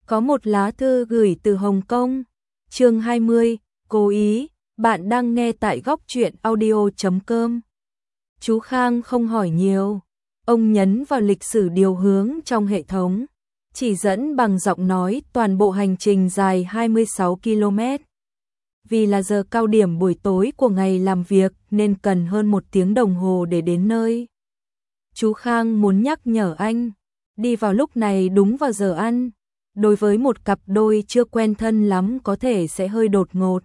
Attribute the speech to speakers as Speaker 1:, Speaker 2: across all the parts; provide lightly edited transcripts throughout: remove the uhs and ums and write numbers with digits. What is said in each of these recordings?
Speaker 1: Có một lá thư gửi từ Hồng Kông. Chương 20, cố ý, bạn đang nghe tại góc truyện audio.com. Chú Khang không hỏi nhiều, ông nhấn vào lịch sử điều hướng trong hệ thống, chỉ dẫn bằng giọng nói toàn bộ hành trình dài 26 km. Vì là giờ cao điểm buổi tối của ngày làm việc nên cần hơn 1 tiếng đồng hồ để đến nơi. Chú Khang muốn nhắc nhở anh, đi vào lúc này đúng vào giờ ăn. Đối với một cặp đôi chưa quen thân lắm có thể sẽ hơi đột ngột.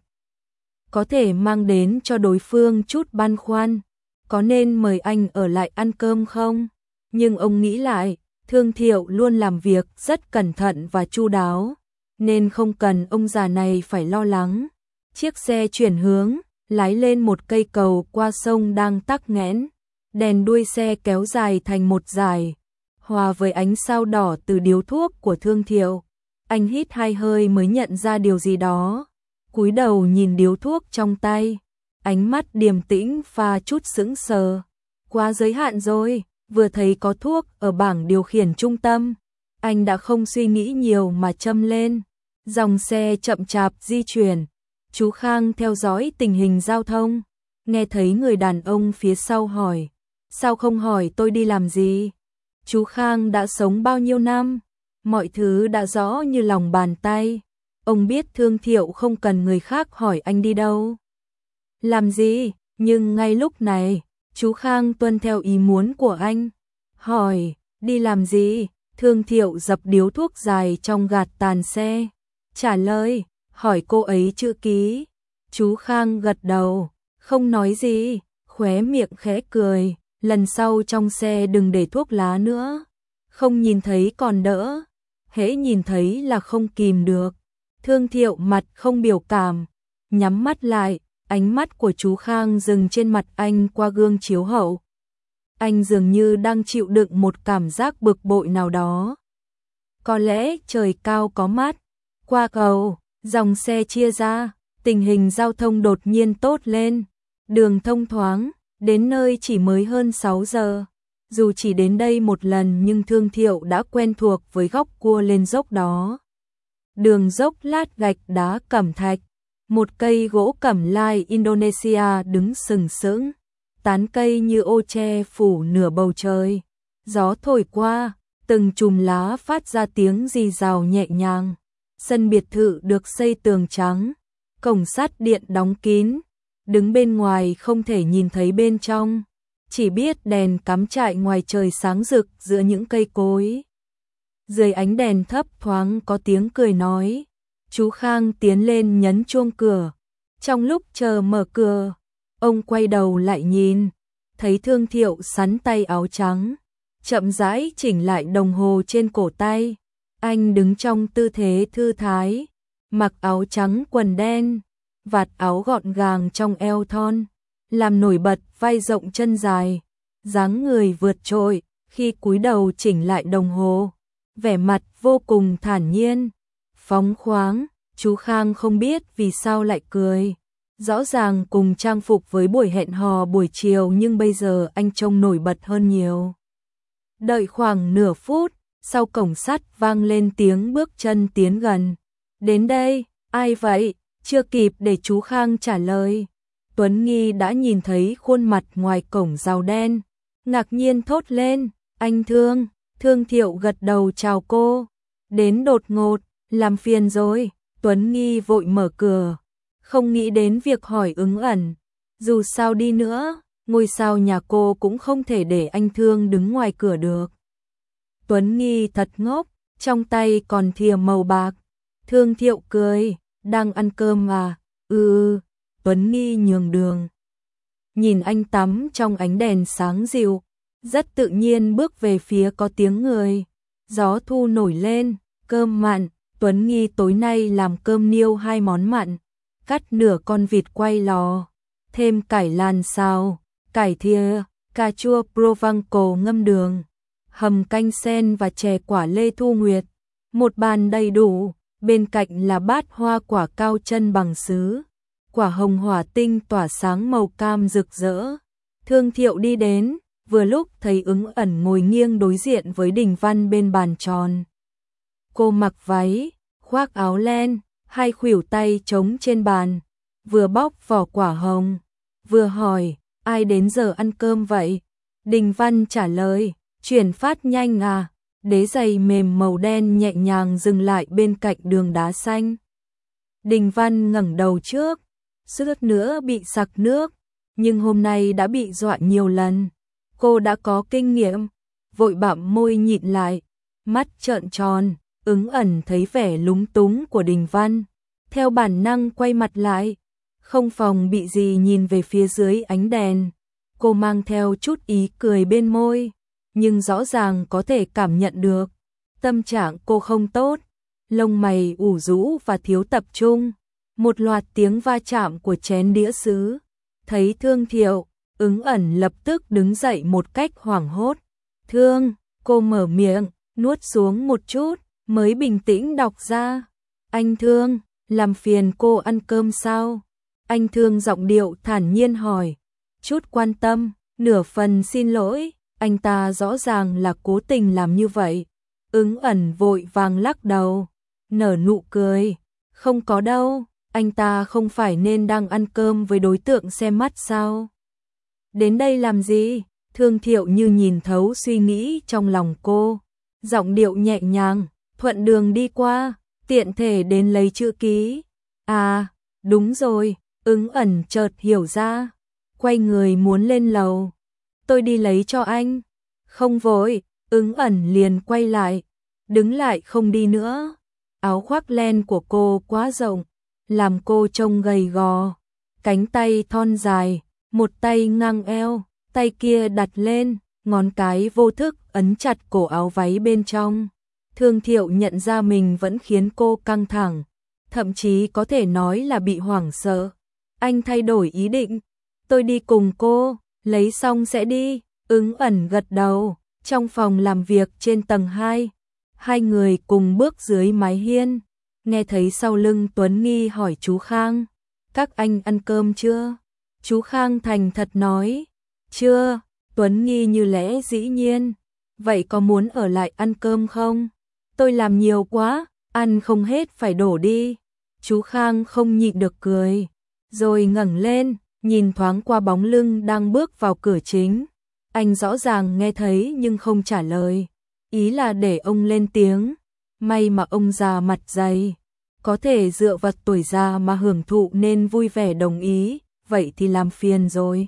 Speaker 1: Có thể mang đến cho đối phương chút băn khoăn. Có nên mời anh ở lại ăn cơm không? Nhưng ông nghĩ lại, Thương Thiệu luôn làm việc rất cẩn thận và chu đáo, nên không cần ông già này phải lo lắng. Chiếc xe chuyển hướng, lái lên một cây cầu qua sông đang tắc nghẽn. Đèn đuôi xe kéo dài thành một dải, hòa với ánh sao đỏ từ điếu thuốc của Thương Thiệu. Anh hít 2 hơi mới nhận ra điều gì đó. Cúi đầu nhìn điếu thuốc trong tay, ánh mắt điềm tĩnh pha chút sững sờ. Quá giới hạn rồi, vừa thấy có thuốc ở bảng điều khiển trung tâm, anh đã không suy nghĩ nhiều mà châm lên. Dòng xe chậm chạp di chuyển, chú Khang theo dõi tình hình giao thông, nghe thấy người đàn ông phía sau hỏi, sao không hỏi tôi đi làm gì? Chú Khang đã sống bao nhiêu năm, mọi thứ đã rõ như lòng bàn tay. Ông biết Thương Thiệu không cần người khác hỏi anh đi đâu, làm gì, nhưng ngay lúc này, chú Khang tuân theo ý muốn của anh. Hỏi, đi làm gì? Thương Thiệu dập điếu thuốc dài trong gạt tàn xe. Trả lời, hỏi cô ấy chữ ký. Chú Khang gật đầu, không nói gì, khóe miệng khẽ cười. Lần sau trong xe đừng để thuốc lá nữa. Không nhìn thấy còn đỡ, hễ nhìn thấy là không kìm được. Thương Thiệu mặt không biểu cảm, nhắm mắt lại, ánh mắt của chú Khang dừng trên mặt anh qua gương chiếu hậu. Anh dường như đang chịu đựng một cảm giác bực bội nào đó. Có lẽ trời cao có mắt. Qua cầu, dòng xe chia ra, tình hình giao thông đột nhiên tốt lên. Đường thông thoáng, đến nơi chỉ mới hơn 6 giờ. Dù chỉ đến đây một lần nhưng Thương Thiệu đã quen thuộc với góc cua lên dốc đó. Đường dốc lát gạch đá cẩm thạch, một cây gỗ cẩm lai Indonesia đứng sừng sững, tán cây như ô che phủ nửa bầu trời. Gió thổi qua, từng chùm lá phát ra tiếng rì rào nhẹ nhàng. Sân biệt thự được xây tường trắng, cổng sắt điện đóng kín, đứng bên ngoài không thể nhìn thấy bên trong, chỉ biết đèn cắm trại ngoài trời sáng rực giữa những cây cối. Dưới ánh đèn thấp thoáng có tiếng cười nói. Chú Khang tiến lên nhấn chuông cửa. Trong lúc chờ mở cửa, ông quay đầu lại nhìn, thấy Thương Thiệu sắn tay áo trắng, chậm rãi chỉnh lại đồng hồ trên cổ tay. Anh đứng trong tư thế thư thái, mặc áo trắng quần đen, vạt áo gọn gàng trong eo thon, làm nổi bật vai rộng chân dài, dáng người vượt trội. Khi cúi đầu chỉnh lại đồng hồ, vẻ mặt vô cùng thản nhiên, phóng khoáng. Chú Khang không biết vì sao lại cười. Rõ ràng cùng trang phục với buổi hẹn hò buổi chiều nhưng bây giờ anh trông nổi bật hơn nhiều. Đợi khoảng nửa phút, sau cổng sắt vang lên tiếng bước chân tiến gần. Đến đây, ai vậy? Chưa kịp để chú Khang trả lời, Tuấn Nghi đã nhìn thấy khuôn mặt ngoài cổng rào đen, ngạc nhiên thốt lên, anh Thương. Thương Thiệu gật đầu chào cô. Đến đột ngột, làm phiền rồi. Tuấn Nghi vội mở cửa, không nghĩ đến việc hỏi ứng ẩn. Dù sao đi nữa, ngôi sao nhà cô cũng không thể để anh Thương đứng ngoài cửa được. Tuấn Nghi thật ngốc, trong tay còn thìa màu bạc. Thương Thiệu cười, đang ăn cơm à? Tuấn Nghi nhường đường. Nhìn anh tắm trong ánh đèn sáng dịu, rất tự nhiên bước về phía có tiếng người. Gió thu nổi lên, cơm mặn. Tuấn Nghi tối nay làm cơm niêu 2 món mặn, cắt nửa con vịt quay lò, thêm cải làn xào, cải thìa, cà chua Provençal ngâm đường, hầm canh sen và chè quả lê thu nguyệt. Một bàn đầy đủ, bên cạnh là bát hoa quả cao chân bằng sứ, quả hồng hỏa tinh tỏa sáng màu cam rực rỡ. Thương Thiệu đi đến, vừa lúc thấy Ứng Ẩn ngồi nghiêng đối diện với Đình Văn bên bàn tròn. Cô mặc váy, khoác áo len, hai khuỷu tay trống trên bàn, vừa bóc vỏ quả hồng, vừa hỏi, ai đến giờ ăn cơm vậy? Đình Văn trả lời, chuyển phát nhanh à? Đế giày mềm màu đen nhẹ nhàng dừng lại bên cạnh đường đá xanh. Đình Văn ngẩng đầu trước, suýt nữa bị sặc nước, nhưng hôm nay đã bị dọa nhiều lần. Cô đã có kinh nghiệm, vội bặm môi nhịn lại, mắt trợn tròn, Ứng Ẩn thấy vẻ lúng túng của Đình Văn, theo bản năng quay mặt lại, không phòng bị gì nhìn về phía dưới ánh đèn. Cô mang theo chút ý cười bên môi, nhưng rõ ràng có thể cảm nhận được tâm trạng cô không tốt, lông mày ủ rũ và thiếu tập trung. Một loạt tiếng va chạm của chén đĩa sứ. Thấy Thương Thiệu, Ứng Ẩn lập tức đứng dậy một cách hoảng hốt. Thương, cô mở miệng, nuốt xuống một chút, mới bình tĩnh đọc ra. Anh Thương, làm phiền cô ăn cơm sao? Anh Thương giọng điệu thản nhiên hỏi. Chút quan tâm, nửa phần xin lỗi, anh ta rõ ràng là cố tình làm như vậy. Ứng Ẩn vội vàng lắc đầu, nở nụ cười. Không có đâu, anh ta không phải nên đang ăn cơm với đối tượng xem mắt sao? Đến đây làm gì? Thương Thiệu như nhìn thấu suy nghĩ trong lòng cô. Giọng điệu nhẹ nhàng, thuận đường đi qua, tiện thể đến lấy chữ ký. À, đúng rồi, Ứng Ẩn chợt hiểu ra, quay người muốn lên lầu. Tôi đi lấy cho anh. Không vội, Ứng Ẩn liền quay lại, đứng lại không đi nữa. Áo khoác len của cô quá rộng, làm cô trông gầy gò, cánh tay thon dài, một tay ngang eo, tay kia đặt lên, ngón cái vô thức ấn chặt cổ áo váy bên trong. Thương Thiệu nhận ra mình vẫn khiến cô căng thẳng, thậm chí có thể nói là bị hoảng sợ. Anh thay đổi ý định, tôi đi cùng cô, lấy xong sẽ đi. Ứng Ẩn gật đầu. Trong phòng làm việc trên tầng 2, hai người cùng bước dưới mái hiên, nghe thấy sau lưng Tuấn Nghi hỏi chú Khang, các anh ăn cơm chưa? Chú Khang thành thật nói, chưa. Tuấn Nghi như lẽ dĩ nhiên, vậy có muốn ở lại ăn cơm không? Tôi làm nhiều quá, ăn không hết phải đổ đi. Chú Khang không nhịn được cười, rồi ngẩng lên, nhìn thoáng qua bóng lưng đang bước vào cửa chính. Anh rõ ràng nghe thấy nhưng không trả lời, ý là để ông lên tiếng. May mà ông già mặt dày, có thể dựa vào tuổi già mà hưởng thụ nên vui vẻ đồng ý, vậy thì làm phiền rồi.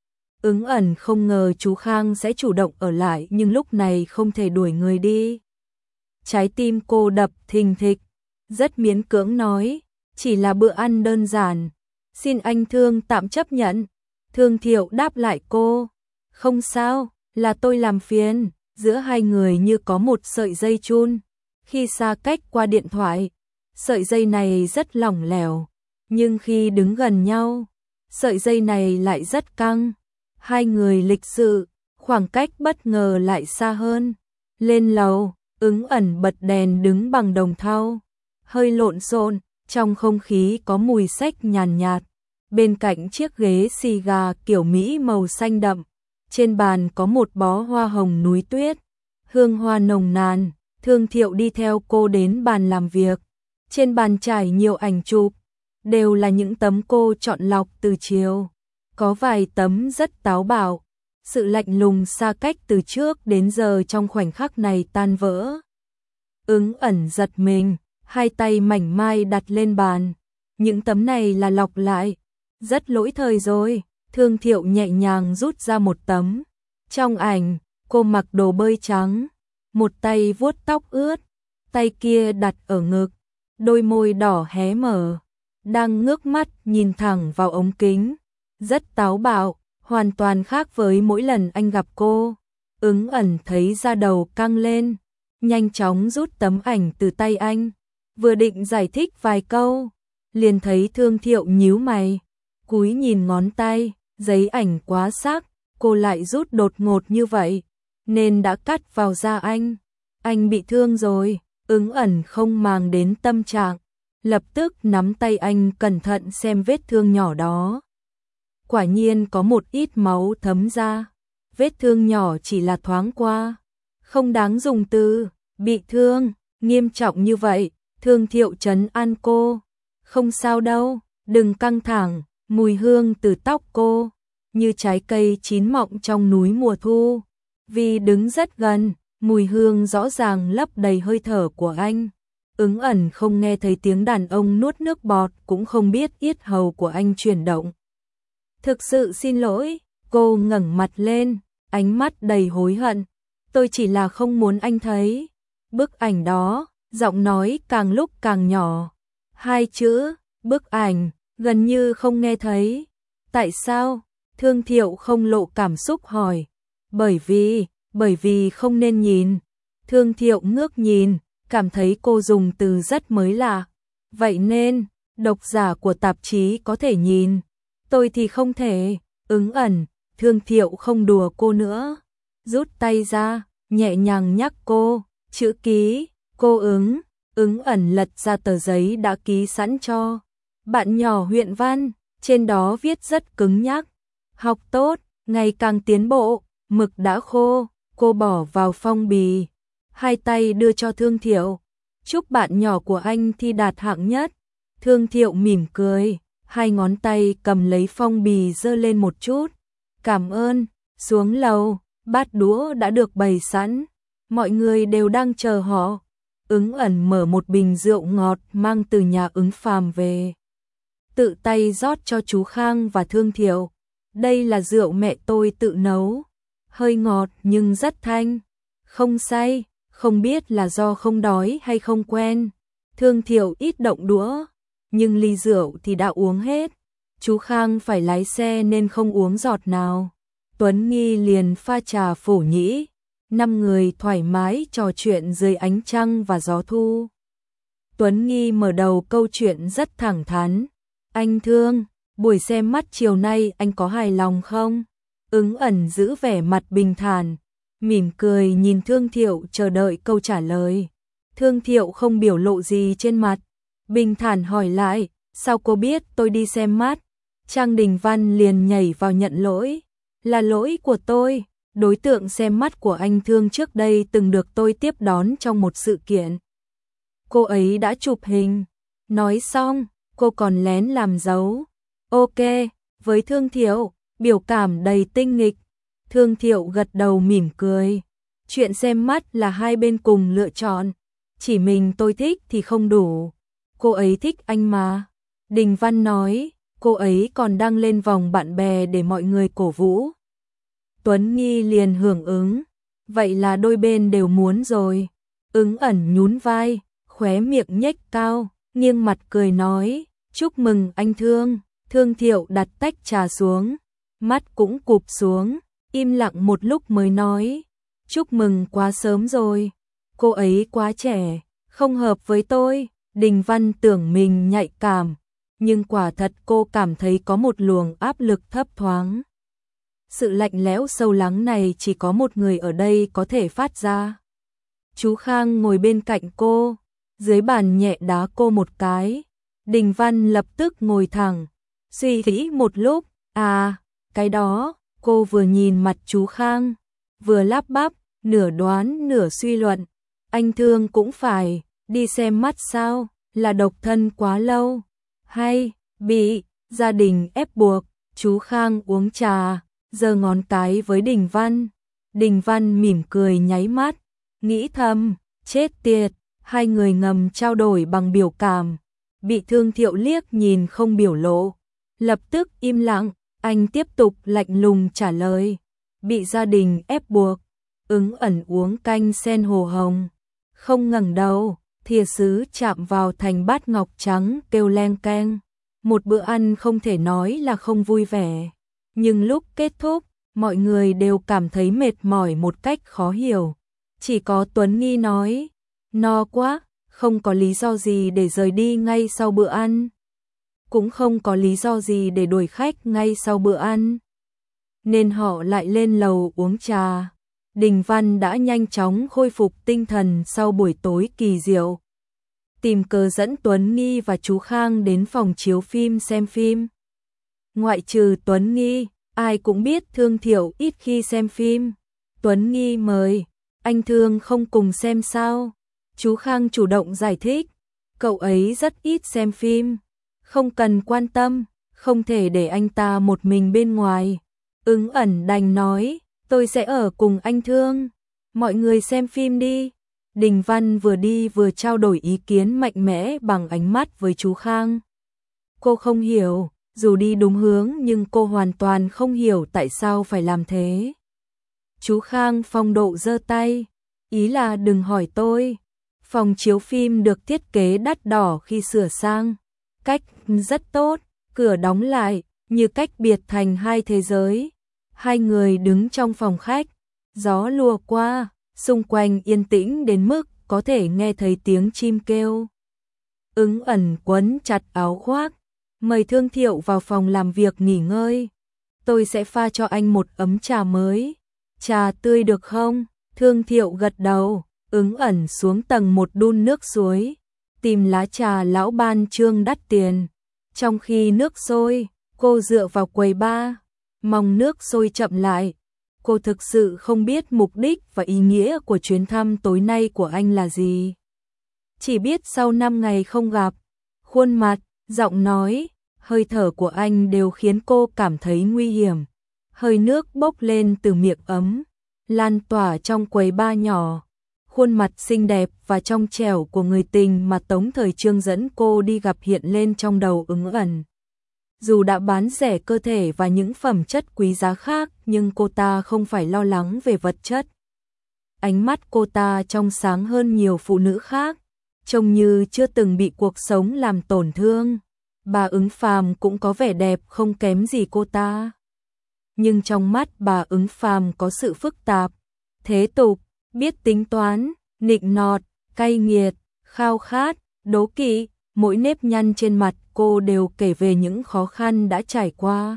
Speaker 1: Ứng Ẩn không ngờ chú Khang sẽ chủ động ở lại nhưng lúc này không thể đuổi người đi. Trái tim cô đập thình thịch, rất miễn cưỡng nói, chỉ là bữa ăn đơn giản, xin anh Thương tạm chấp nhận. Thương Thiệu đáp lại cô, không sao, là tôi làm phiền. Giữa hai người như có một sợi dây chun, khi xa cách qua điện thoại, sợi dây này rất lỏng lẻo, nhưng khi đứng gần nhau, sợi dây này lại rất căng. Hai người lịch sự, khoảng cách bất ngờ lại xa hơn. Lên lầu, Ứng Ẩn bật đèn đứng bằng đồng thau, hơi lộn xộn, trong không khí có mùi xách nhàn nhạt. Bên cạnh chiếc ghế xì gà kiểu Mỹ màu xanh đậm, trên bàn có một bó hoa hồng núi tuyết, hương hoa nồng nàn. Thương Thiệu đi theo cô đến bàn làm việc. Trên bàn trải nhiều ảnh chụp, đều là những tấm cô chọn lọc từ chiều. Có vài tấm rất táo bạo, sự lạnh lùng xa cách từ trước đến giờ trong khoảnh khắc này tan vỡ. Ứng Ẩn giật mình, hai tay mảnh mai đặt lên bàn. Những tấm này là lọc lại, rất lỗi thời rồi. Thương Thiệu nhẹ nhàng rút ra một tấm. Trong ảnh, cô mặc đồ bơi trắng, một tay vuốt tóc ướt, tay kia đặt ở ngực, đôi môi đỏ hé mở, đang ngước mắt nhìn thẳng vào ống kính. Rất táo bạo, hoàn toàn khác với mỗi lần anh gặp cô. Ứng Ẩn thấy da đầu căng lên, nhanh chóng rút tấm ảnh từ tay anh, vừa định giải thích vài câu, liền thấy Thương Thiệu nhíu mày, cúi nhìn ngón tay. Giấy ảnh quá sắc, cô lại rút đột ngột như vậy, nên đã cắt vào da anh. Anh bị thương rồi. Ứng Ẩn không màng đến tâm trạng, lập tức nắm tay anh cẩn thận xem vết thương nhỏ đó. Quả nhiên có một ít máu thấm ra, vết thương nhỏ chỉ là thoáng qua, không đáng dùng từ bị thương. Nghiêm trọng như vậy, Thương Thiệu trấn an cô. Không sao đâu, đừng căng thẳng, mùi hương từ tóc cô, như trái cây chín mọng trong núi mùa thu. Vì đứng rất gần, mùi hương rõ ràng lấp đầy hơi thở của anh. Ứng ẩn không nghe thấy tiếng đàn ông nuốt nước bọt, cũng không biết yết hầu của anh chuyển động. Thực sự xin lỗi, cô ngẩng mặt lên, ánh mắt đầy hối hận. Tôi chỉ là không muốn anh thấy. Bức ảnh đó, giọng nói càng lúc càng nhỏ. Hai chữ, bức ảnh, gần như không nghe thấy. Tại sao? Thương Thiệu không lộ cảm xúc hỏi. Bởi vì không nên nhìn. Thương Thiệu ngước nhìn, cảm thấy cô dùng từ rất mới lạ. Vậy nên, độc giả của tạp chí có thể nhìn. Tôi thì không thể. Ứng ẩn, Thương Thiệu không đùa cô nữa. Rút tay ra, nhẹ nhàng nhắc cô. Chữ ký, cô ứng ẩn lật ra tờ giấy đã ký sẵn cho. Bạn nhỏ huyện văn, trên đó viết rất cứng nhắc. Học tốt, ngày càng tiến bộ, mực đã khô, cô bỏ vào phong bì. Hai tay đưa cho Thương Thiệu. Chúc bạn nhỏ của anh thi đạt hạng nhất. Thương Thiệu mỉm cười, hai ngón tay cầm lấy phong bì giơ lên một chút. Cảm ơn, xuống lầu, bát đũa đã được bày sẵn. Mọi người đều đang chờ họ. Ứng ẩn mở một bình rượu ngọt mang từ nhà Ứng Phàm về. Tự tay rót cho chú Khang và Thương Thiệu. Đây là rượu mẹ tôi tự nấu. Hơi ngọt nhưng rất thanh. Không say, không biết là do không đói hay không quen. Thương Thiệu ít động đũa, nhưng ly rượu thì đã uống hết. Chú Khang phải lái xe nên không uống giọt nào. Tuấn Nghi liền pha trà phổ nhĩ. 5 người thoải mái trò chuyện dưới ánh trăng và gió thu. Tuấn Nghi mở đầu câu chuyện rất thẳng thắn. Anh Thương, buổi xem mắt chiều nay anh có hài lòng không? Ứng ẩn giữ vẻ mặt bình thản, mỉm cười nhìn Thương Thiệu chờ đợi câu trả lời. Thương Thiệu không biểu lộ gì trên mặt, bình thản hỏi lại, sao cô biết tôi đi xem mắt? Trang Đình Văn liền nhảy vào nhận lỗi. Là lỗi của tôi. Đối tượng xem mắt của anh Thương trước đây từng được tôi tiếp đón trong một sự kiện. Cô ấy đã chụp hình. Nói xong, cô còn lén làm dấu. Ok, với Thương Thiệu, biểu cảm đầy tinh nghịch. Thương Thiệu gật đầu mỉm cười. Chuyện xem mắt là hai bên cùng lựa chọn. Chỉ mình tôi thích thì không đủ. Cô ấy thích anh mà. Đình Văn nói, cô ấy còn đăng lên vòng bạn bè để mọi người cổ vũ. Tuấn Nghi liền hưởng ứng. Vậy là đôi bên đều muốn rồi. Ứng ẩn nhún vai, khóe miệng nhếch cao, nghiêng mặt cười nói, chúc mừng anh Thương. Thương Thiệu đặt tách trà xuống, mắt cũng cụp xuống, im lặng một lúc mới nói, chúc mừng quá sớm rồi. Cô ấy quá trẻ, không hợp với tôi. Đình Văn tưởng mình nhạy cảm, nhưng quả thật cô cảm thấy có một luồng áp lực thấp thoáng. Sự lạnh lẽo sâu lắng này chỉ có một người ở đây có thể phát ra. Chú Khang ngồi bên cạnh cô, dưới bàn nhẹ đá cô một cái. Đình Văn lập tức ngồi thẳng, suy nghĩ một lúc, cái đó. Cô vừa nhìn mặt chú Khang, vừa lắp bắp, nửa đoán nửa suy luận. Anh Thương cũng phải đi xem mắt sao? Là độc thân quá lâu, hay bị gia đình ép buộc? Chú Khang uống trà, giơ ngón cái với Đình Văn. Đình Văn mỉm cười nháy mắt, nghĩ thầm, chết tiệt. Hai người ngầm trao đổi bằng biểu cảm. Bị Thương Thiệu liếc nhìn không biểu lộ, lập tức im lặng. Anh tiếp tục lạnh lùng trả lời, bị gia đình ép buộc. Ứng ẩn uống canh sen hồ hồng, không ngẩng đầu, thìa sứ chạm vào thành bát ngọc trắng kêu leng keng. Một bữa ăn không thể nói là không vui vẻ, nhưng lúc kết thúc, mọi người đều cảm thấy mệt mỏi một cách khó hiểu. Chỉ có Tuấn Nghi nói, no quá, không có lý do gì để rời đi ngay sau bữa ăn. Cũng không có lý do gì để đuổi khách ngay sau bữa ăn. Nên họ lại lên lầu uống trà. Đình Văn đã nhanh chóng khôi phục tinh thần sau buổi tối kỳ diệu. Tìm cớ dẫn Tuấn Nghi và chú Khang đến phòng chiếu phim xem phim. Ngoại trừ Tuấn Nghi, ai cũng biết Thương Thiệu ít khi xem phim. Tuấn Nghi mời, anh Thương không cùng xem sao? Chú Khang chủ động giải thích, cậu ấy rất ít xem phim, không cần quan tâm, không thể để anh ta một mình bên ngoài. Ứng ẩn đành nói, tôi sẽ ở cùng anh Thương, mọi người xem phim đi. Đình Văn vừa đi vừa trao đổi ý kiến mạnh mẽ bằng ánh mắt với chú Khang. Cô không hiểu, dù đi đúng hướng nhưng cô hoàn toàn không hiểu tại sao phải làm thế. Chú Khang phong độ giơ tay, ý là đừng hỏi tôi. Phòng chiếu phim được thiết kế đắt đỏ khi sửa sang, cách rất tốt, cửa đóng lại, như cách biệt thành hai thế giới. Hai người đứng trong phòng khách, gió lùa qua, xung quanh yên tĩnh đến mức có thể nghe thấy tiếng chim kêu. Ứng ẩn quấn chặt áo khoác, mời Thương Thiệu vào phòng làm việc nghỉ ngơi. Tôi sẽ pha cho anh một ấm trà mới. Trà tươi được không? Thương Thiệu gật đầu, Ứng ẩn xuống tầng 1 đun nước suối, tìm lá trà lão ban trương đắt tiền. Trong khi nước sôi, cô dựa vào quầy bar, mong nước sôi chậm lại. Cô thực sự không biết mục đích và ý nghĩa của chuyến thăm tối nay của anh là gì. Chỉ biết sau 5 ngày không gặp, khuôn mặt, giọng nói, hơi thở của anh đều khiến cô cảm thấy nguy hiểm. Hơi nước bốc lên từ miệng ấm, lan tỏa trong quầy bar nhỏ. Khuôn mặt xinh đẹp và trong trẻo của người tình mà Tống Thời Trương dẫn cô đi gặp hiện lên trong đầu Ứng ẩn. Dù đã bán rẻ cơ thể và những phẩm chất quý giá khác, nhưng cô ta không phải lo lắng về vật chất. Ánh mắt cô ta trong sáng hơn nhiều phụ nữ khác, trông như chưa từng bị cuộc sống làm tổn thương. Bà Ứng Phàm cũng có vẻ đẹp không kém gì cô ta. Nhưng trong mắt bà Ứng Phàm có sự phức tạp, thế tục, biết tính toán, nịnh nọt, cay nghiệt, khao khát, đố kỵ, mỗi nếp nhăn trên mặt cô đều kể về những khó khăn đã trải qua.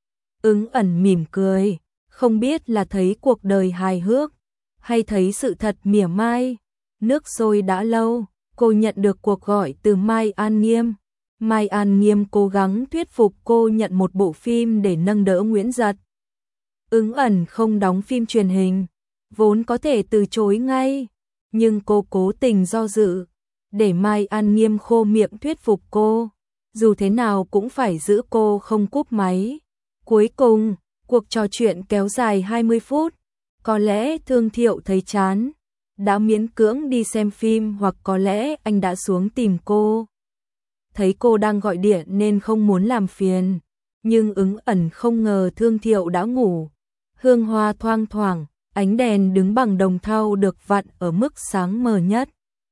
Speaker 1: Ứng ẩn mỉm cười, không biết là thấy cuộc đời hài hước, hay thấy sự thật mỉa mai. Nước sôi đã lâu, cô nhận được cuộc gọi từ Mai An Nghiêm. Mai An Nghiêm cố gắng thuyết phục cô nhận một bộ phim để nâng đỡ Nguyễn Giật. Ứng ẩn không đóng phim truyền hình, vốn có thể từ chối ngay, nhưng cô cố tình do dự, để Mai An Nghiêm khô miệng thuyết phục cô, dù thế nào cũng phải giữ cô không cúp máy. Cuối cùng, cuộc trò chuyện kéo dài 20 phút, có lẽ Thương Thiệu thấy chán, đã miễn cưỡng đi xem phim, hoặc có lẽ anh đã xuống tìm cô. Thấy cô đang gọi điện nên không muốn làm phiền, nhưng Ứng ẩn không ngờ Thương Thiệu đã ngủ. Hương hoa thoang thoảng, ánh đèn đứng bằng đồng thau được vặn ở mức sáng mờ nhất.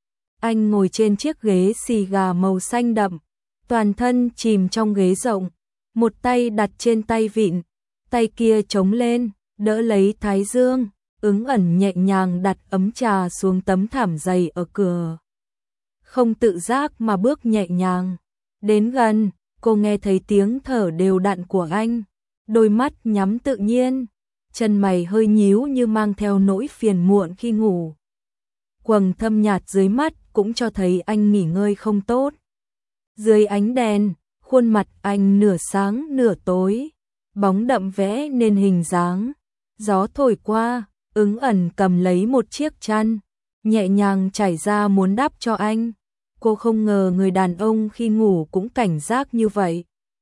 Speaker 1: Anh ngồi trên chiếc ghế xì gà màu xanh đậm, toàn thân chìm trong ghế rộng, một tay đặt trên tay vịn, tay kia chống lên, đỡ lấy thái dương. Ứng ẩn nhẹ nhàng đặt ấm trà xuống tấm thảm dày ở cửa. Không tự giác mà bước nhẹ nhàng. Đến gần, cô nghe thấy tiếng thở đều đặn của anh. Đôi mắt nhắm tự nhiên, chân mày hơi nhíu như mang theo nỗi phiền muộn khi ngủ. Quầng thâm nhạt dưới mắt cũng cho thấy anh nghỉ ngơi không tốt. Dưới ánh đèn, khuôn mặt anh nửa sáng nửa tối, bóng đậm vẽ nên hình dáng. Gió thổi qua, Ứng ẩn cầm lấy một chiếc chăn, nhẹ nhàng trải ra muốn đắp cho anh. Cô không ngờ người đàn ông khi ngủ cũng cảnh giác như vậy.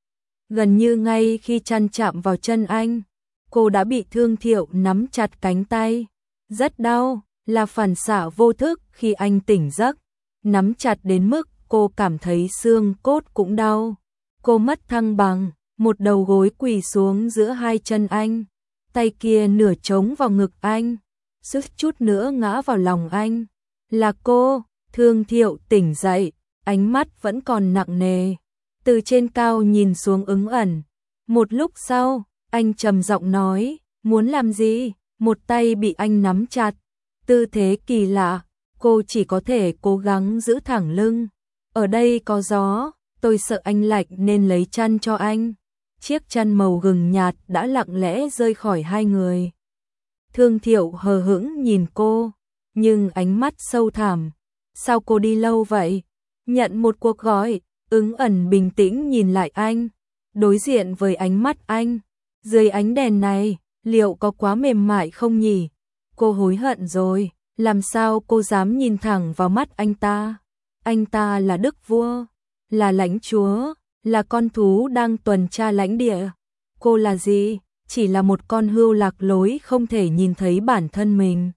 Speaker 1: Gần như ngay khi chăn chạm vào chân anh, cô đã bị Thương Thiệu nắm chặt cánh tay. Rất đau, là phản xạ vô thức khi anh tỉnh giấc, nắm chặt đến mức cô cảm thấy xương cốt cũng đau. Cô mất thăng bằng, một đầu gối quỳ xuống giữa hai chân anh, tay kia nửa trống vào ngực anh, suýt chút nữa ngã vào lòng anh. Là cô. Thương Thiệu tỉnh dậy, ánh mắt vẫn còn nặng nề, từ trên cao nhìn xuống Ứng ẩn. Một lúc sau, anh trầm giọng nói, muốn làm gì? Một tay bị anh nắm chặt, tư thế kỳ lạ, cô chỉ có thể cố gắng giữ thẳng lưng. Ở đây có gió, tôi sợ anh lạnh nên lấy chăn cho anh. Chiếc chăn màu gừng nhạt đã lặng lẽ rơi khỏi hai người. Thương Thiệu hờ hững nhìn cô, nhưng ánh mắt sâu thẳm. Sao cô đi lâu vậy? Nhận một cuộc gọi. Ứng ẩn bình tĩnh nhìn lại anh, đối diện với ánh mắt anh. Dưới ánh đèn này, liệu có quá mềm mại không nhỉ? Cô hối hận rồi, Làm sao cô dám nhìn thẳng vào mắt anh ta? Anh ta là đức vua, là lãnh chúa, là con thú đang tuần tra lãnh địa. Cô là gì? Chỉ là một con hươu lạc lối không thể nhìn thấy bản thân mình.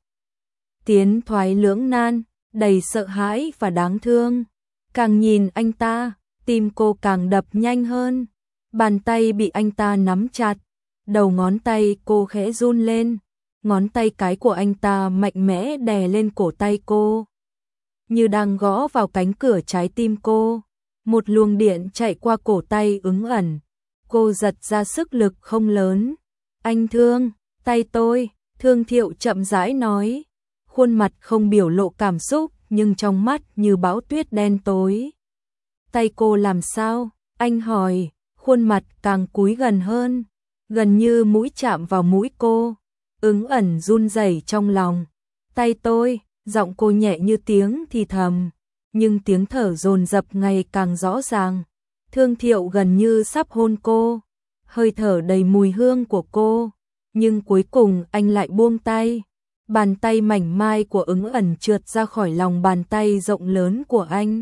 Speaker 1: Tiến thoái lưỡng nan, đầy sợ hãi và đáng thương. Càng nhìn anh ta, tim cô càng đập nhanh hơn. Bàn tay bị anh ta nắm chặt, đầu ngón tay cô khẽ run lên. Ngón tay cái của anh ta mạnh mẽ đè lên cổ tay cô, như đang gõ vào cánh cửa trái tim cô. Một luồng điện chạy qua cổ tay Ứng Ẩn. Cô giật ra sức lực không lớn. Anh thương, tay tôi, Thương Thiệu chậm rãi nói. Khuôn mặt không biểu lộ cảm xúc, nhưng trong mắt như bão tuyết đen tối. Tay cô làm sao? Anh hỏi, khuôn mặt càng cúi gần hơn, gần như mũi chạm vào mũi cô. Ứng Ẩn run rẩy trong lòng. Tay tôi, giọng cô nhẹ như tiếng thì thầm, nhưng tiếng thở dồn dập ngày càng rõ ràng. Thương Thiệu gần như sắp hôn cô, hơi thở đầy mùi hương của cô, nhưng cuối cùng anh lại buông tay. Bàn tay mảnh mai của Ứng Ẩn trượt ra khỏi lòng bàn tay rộng lớn của anh.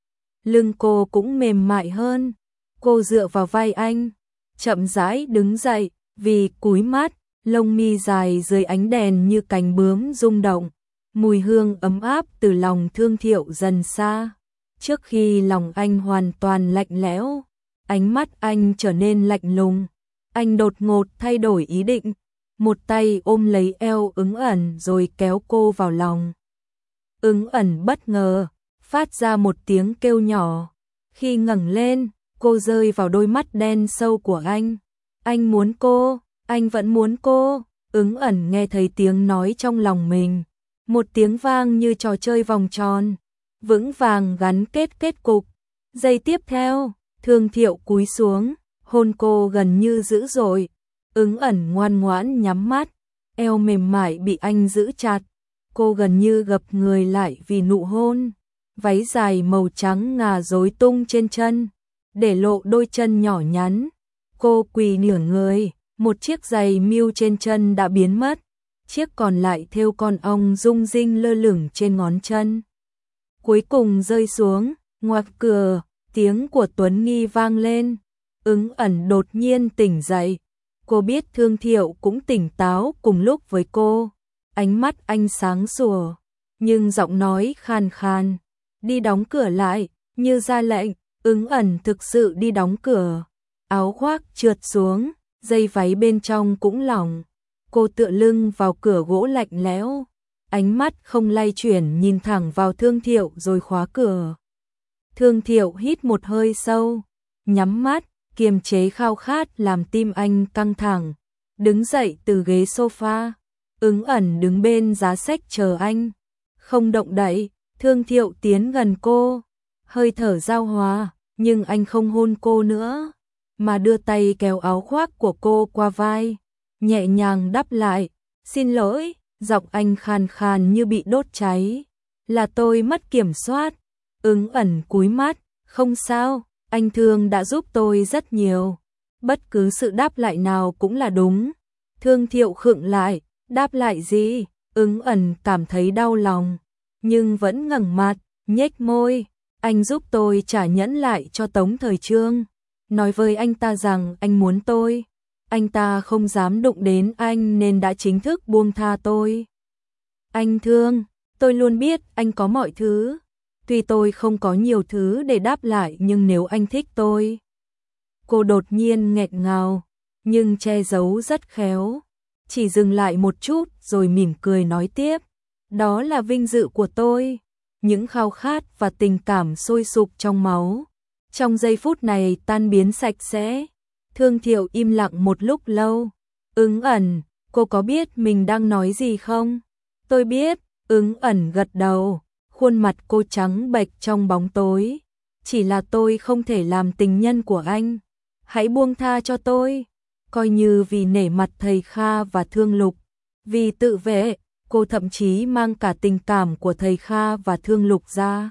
Speaker 1: Lưng cô cũng mềm mại hơn, cô dựa vào vai anh, chậm rãi đứng dậy, vì cúi mắt, lông mi dài dưới ánh đèn như cánh bướm rung động. Mùi hương ấm áp từ lòng Thương Thiệu dần xa. Trước khi lòng anh hoàn toàn lạnh lẽo, ánh mắt anh trở nên lạnh lùng. Anh đột ngột thay đổi ý định, một tay ôm lấy eo Ứng Ẩn rồi kéo cô vào lòng. Ứng Ẩn bất ngờ, phát ra một tiếng kêu nhỏ. Khi ngẩng lên, cô rơi vào đôi mắt đen sâu của anh. Anh muốn cô, anh vẫn muốn cô. Ứng Ẩn nghe thấy tiếng nói trong lòng mình. Một tiếng vang như trò chơi vòng tròn, vững vàng gắn kết cục. Giây tiếp theo, Thương Thiệu cúi xuống, hôn cô gần như dữ dội. Ứng Ẩn ngoan ngoãn nhắm mắt, eo mềm mại bị anh giữ chặt. Cô gần như gập người lại vì nụ hôn. Váy dài màu trắng ngà rối tung trên chân, để lộ đôi chân nhỏ nhắn. Cô quỳ nửa người, một chiếc giày miu trên chân đã biến mất. Chiếc còn lại thêu con ong rung rinh lơ lửng trên ngón chân. Cuối cùng rơi xuống, ngoạc cửa, tiếng của Tuấn Nghi vang lên. Ứng Ẩn đột nhiên tỉnh dậy. Cô biết Thương Thiệu cũng tỉnh táo cùng lúc với cô. Ánh mắt anh sáng sủa, nhưng giọng nói khàn khàn. Đi đóng cửa lại, như ra lệnh. Ứng Ẩn thực sự đi đóng cửa. Áo khoác trượt xuống, dây váy bên trong cũng lỏng. Cô tựa lưng vào cửa gỗ lạnh lẽo, ánh mắt không lay chuyển nhìn thẳng vào Thương Thiệu rồi khóa cửa. Thương Thiệu hít một hơi sâu, nhắm mắt, kiềm chế khao khát làm tim anh căng thẳng. Đứng dậy từ ghế sofa, Ứng Ẩn đứng bên giá sách chờ anh. Không động đậy, Thương Thiệu tiến gần cô, hơi thở giao hòa, nhưng anh không hôn cô nữa, mà đưa tay kéo áo khoác của cô qua vai. Nhẹ nhàng đáp lại, xin lỗi, giọng anh khàn khàn như bị đốt cháy. Là tôi mất kiểm soát. Ứng Ẩn cúi mắt, không sao, anh Thương đã giúp tôi rất nhiều. Bất cứ sự đáp lại nào cũng là đúng. Thương Thiệu khựng lại, đáp lại gì? Ứng Ẩn cảm thấy đau lòng, nhưng vẫn ngẩng mặt, nhếch môi. Anh giúp tôi trả nhẫn lại cho Tống Thời Trương. Nói với anh ta rằng anh muốn tôi. Anh ta không dám đụng đến anh nên đã chính thức buông tha tôi. Anh Thương, tôi luôn biết anh có mọi thứ. Tuy tôi không có nhiều thứ để đáp lại nhưng nếu anh thích tôi. Cô đột nhiên nghẹn ngào, nhưng che giấu rất khéo. Chỉ dừng lại một chút rồi mỉm cười nói tiếp. Đó là vinh dự của tôi. Những khao khát và tình cảm sôi sục trong máu, trong giây phút này tan biến sạch sẽ. Thương Thiệu im lặng một lúc lâu. Ứng Ẩn, cô có biết mình đang nói gì không? Tôi biết. Ứng Ẩn gật đầu, khuôn mặt cô trắng bệch trong bóng tối. Chỉ là tôi không thể làm tình nhân của anh. Hãy buông tha cho tôi. Coi như vì nể mặt thầy Kha và Thương Lục. Vì tự vệ, cô thậm chí mang cả tình cảm của thầy Kha và Thương Lục ra.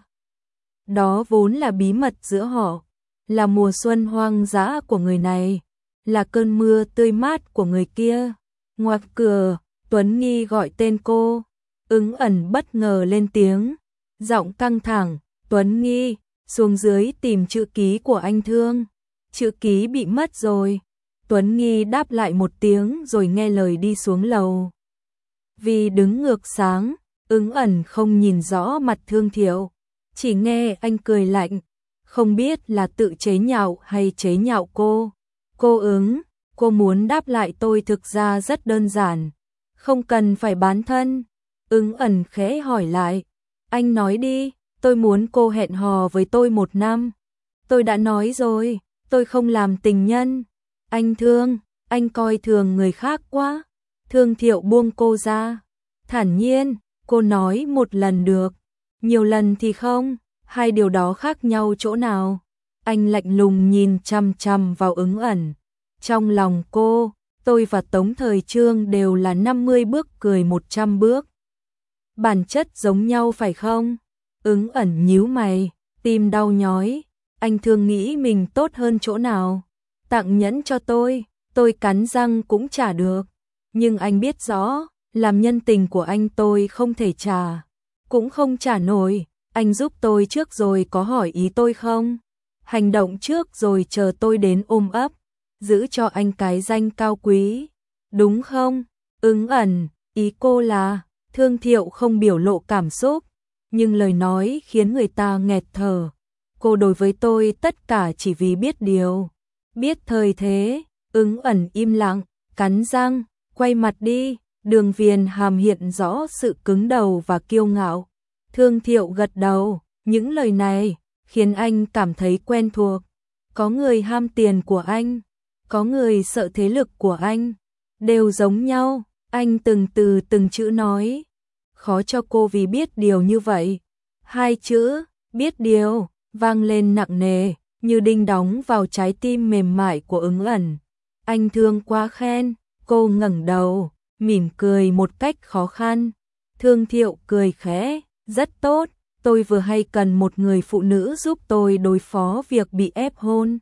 Speaker 1: Đó vốn là bí mật giữa họ. Là mùa xuân hoang dã của người này, là cơn mưa tươi mát của người kia. Ngoạc cửa, Tuấn Nghi gọi tên cô. Ứng ẩn bất ngờ lên tiếng, giọng căng thẳng, Tuấn Nghi, xuống dưới tìm chữ ký của anh Thương. Chữ ký bị mất rồi. Tuấn Nghi đáp lại một tiếng rồi nghe lời đi xuống lầu. Vì đứng ngược sáng, Ứng ẩn không nhìn rõ mặt Thương Thiệu, chỉ nghe anh cười lạnh, không biết là tự chế nhạo hay chế nhạo cô. Cô Ứng, cô muốn đáp lại tôi thực ra rất đơn giản, không cần phải bán thân. Ứng ẩn khẽ hỏi lại, anh nói đi, tôi muốn cô hẹn hò với tôi 1 năm. Tôi đã nói rồi, tôi không làm tình nhân. Anh Thương, anh coi thường người khác quá. Thương Thiệu buông cô ra, thản nhiên, cô nói 1 lần được, nhiều lần thì không, hai điều đó khác nhau chỗ nào? Anh lạnh lùng nhìn chằm chằm vào Ứng ẩn. Trong lòng cô, tôi và Tống Thời Trương đều là 50 bước cười 100 bước. Bản chất giống nhau phải không? Ứng ẩn nhíu mày, tim đau nhói. Anh Thương nghĩ mình tốt hơn chỗ nào? Tặng nhẫn cho tôi cắn răng cũng trả được. Nhưng anh biết rõ, làm nhân tình của anh tôi không thể trả, cũng không trả nổi. Anh giúp tôi trước rồi có hỏi ý tôi không? Hành động trước rồi chờ tôi đến ôm ấp, giữ cho anh cái danh cao quý, đúng không? Ứng ẩn, ý cô là... Thương Thiệu không biểu lộ cảm xúc, nhưng lời nói khiến người ta nghẹt thở. Cô đối với tôi tất cả chỉ vì biết điều, biết thời thế. Ứng ẩn im lặng, cắn răng, quay mặt đi. Đường viền hàm hiện rõ sự cứng đầu và kiêu ngạo. Thương Thiệu gật đầu, những lời này khiến anh cảm thấy quen thuộc. Có người ham tiền của anh, có người sợ thế lực của anh, đều giống nhau. Anh từng từ từng chữ nói, khó cho cô vì biết điều như vậy. 2 chữ, biết điều, vang lên nặng nề, như đinh đóng vào trái tim mềm mại của Ứng ẩn. Anh Thương quá khen, cô ngẩng đầu, mỉm cười một cách khó khăn. Thương Thiệu cười khẽ, rất tốt, tôi vừa hay cần một người phụ nữ giúp tôi đối phó việc bị ép hôn.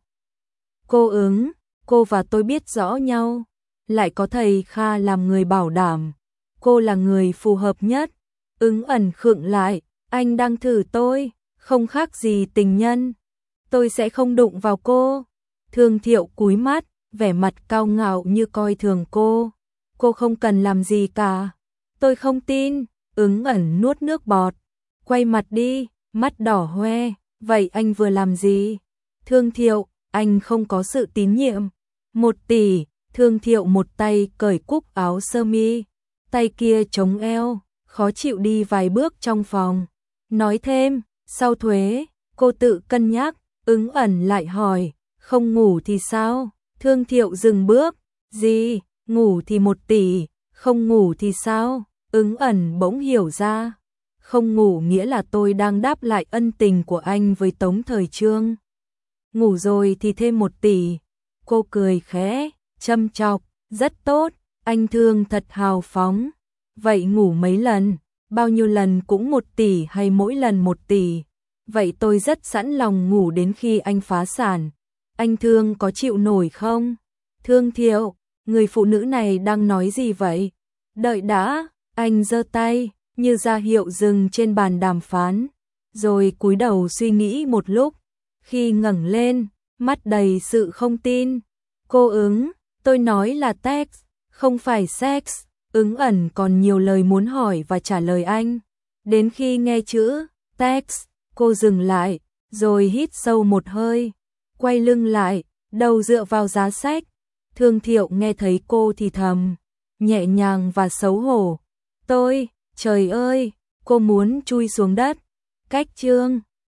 Speaker 1: Cô Ứng, cô và tôi biết rõ nhau, lại có thầy Kha làm người bảo đảm, cô là người phù hợp nhất. Ứng ẩn khựng lại, anh đang thử tôi, không khác gì tình nhân. Tôi sẽ không đụng vào cô. Thương Thiệu cúi mắt, vẻ mặt cao ngạo như coi thường cô. Cô không cần làm gì cả. Tôi không tin. Ứng ẩn nuốt nước bọt, quay mặt đi, mắt đỏ hoe. Vậy anh vừa làm gì? Thương Thiệu, anh không có sự tín nhiệm. 1 tỷ. Thương Thiệu một tay cởi cúc áo sơ mi, tay kia chống eo, khó chịu đi vài bước trong phòng. Nói thêm, sau thuế, cô tự cân nhắc. Ứng ẩn lại hỏi, không ngủ thì sao? Thương Thiệu dừng bước, gì, ngủ thì 1 tỷ, không ngủ thì sao? Ứng ẩn bỗng hiểu ra, không ngủ nghĩa là tôi đang đáp lại ân tình của anh với Tống Thời Trương. Ngủ rồi thì thêm 1 tỷ. Cô cười khẽ, châm chọc, rất tốt, anh Thương thật hào phóng. Vậy ngủ mấy lần? Bao nhiêu lần cũng 1 tỷ hay mỗi lần 1 tỷ? Vậy tôi rất sẵn lòng ngủ đến khi anh phá sản. Anh Thương có chịu nổi không? Thương Thiệu, người phụ nữ này đang nói gì vậy? Đợi đã, anh giơ tay, như ra hiệu dừng trên bàn đàm phán, rồi cúi đầu suy nghĩ một lúc. Khi ngẩng lên, mắt đầy sự không tin. Cô Ứng, tôi nói là text, không phải sex. Ứng ẩn còn nhiều lời muốn hỏi và trả lời anh. Đến khi nghe chữ text, cô dừng lại, rồi hít sâu một hơi, quay lưng lại, đầu dựa vào giá sách. Thương Thiệu nghe thấy cô thì thầm, nhẹ nhàng và xấu hổ. Trời ơi, cô muốn chui xuống đất. Cách chương